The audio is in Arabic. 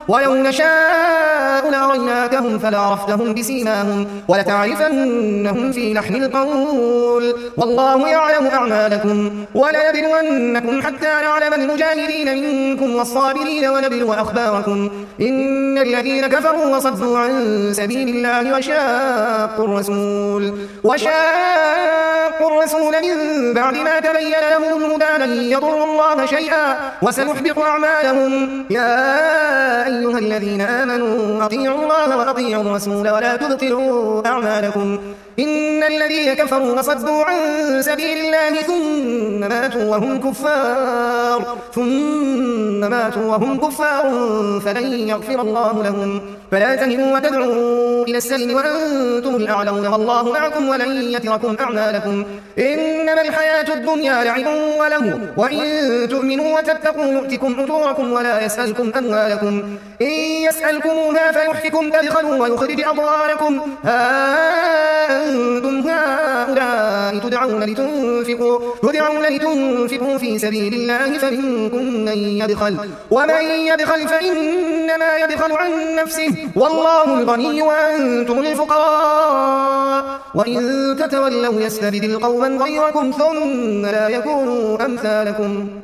ولو نشاء لأريناكهم فلعرفتهم بسيماهم ولتعرفنهم في لحن القول والله يعلم أعمالكم ولنبلونكم حتى نعلم المجاهدين منكم والصابرين ونبلو أخباركم إن الذين كفروا وصدوا عن سبيل الله وشاقوا الرسول من بعد ما تبين لهم الهدى لن يضروا الله شيئا وسنحبط أعمالهم يا أيها الذين آمنوا أطيعوا الله وأطيعوا الرسول ولا تبطلوا أعمالكم إن الذين كفروا وصدوا عن سبيل الله ثم ماتوا وهم كفار فلن يغفر الله لهم فلا تهنوا وتدعوا إلى السلم وأنتم الأعلون والله معكم ولن يتركم أعمالكم إنما الحياة الدنيا لعب وله وإن تؤمنوا وتتقوا يؤتكم أجوركم ولا يسألكم أموالكم إن يسألكموها فيحفكم تبخلوا ويخرج أضغانكم أنتم هؤلاء تدعون لتنفقوا في سبيل الله فمنكم من يبخل ومن يبخل فإنما يبخل عن نفسه والله الغني وأنتم الفقراء وإن تتولوا يستبدل قوما غيركم ثم لا يكونوا أمثالكم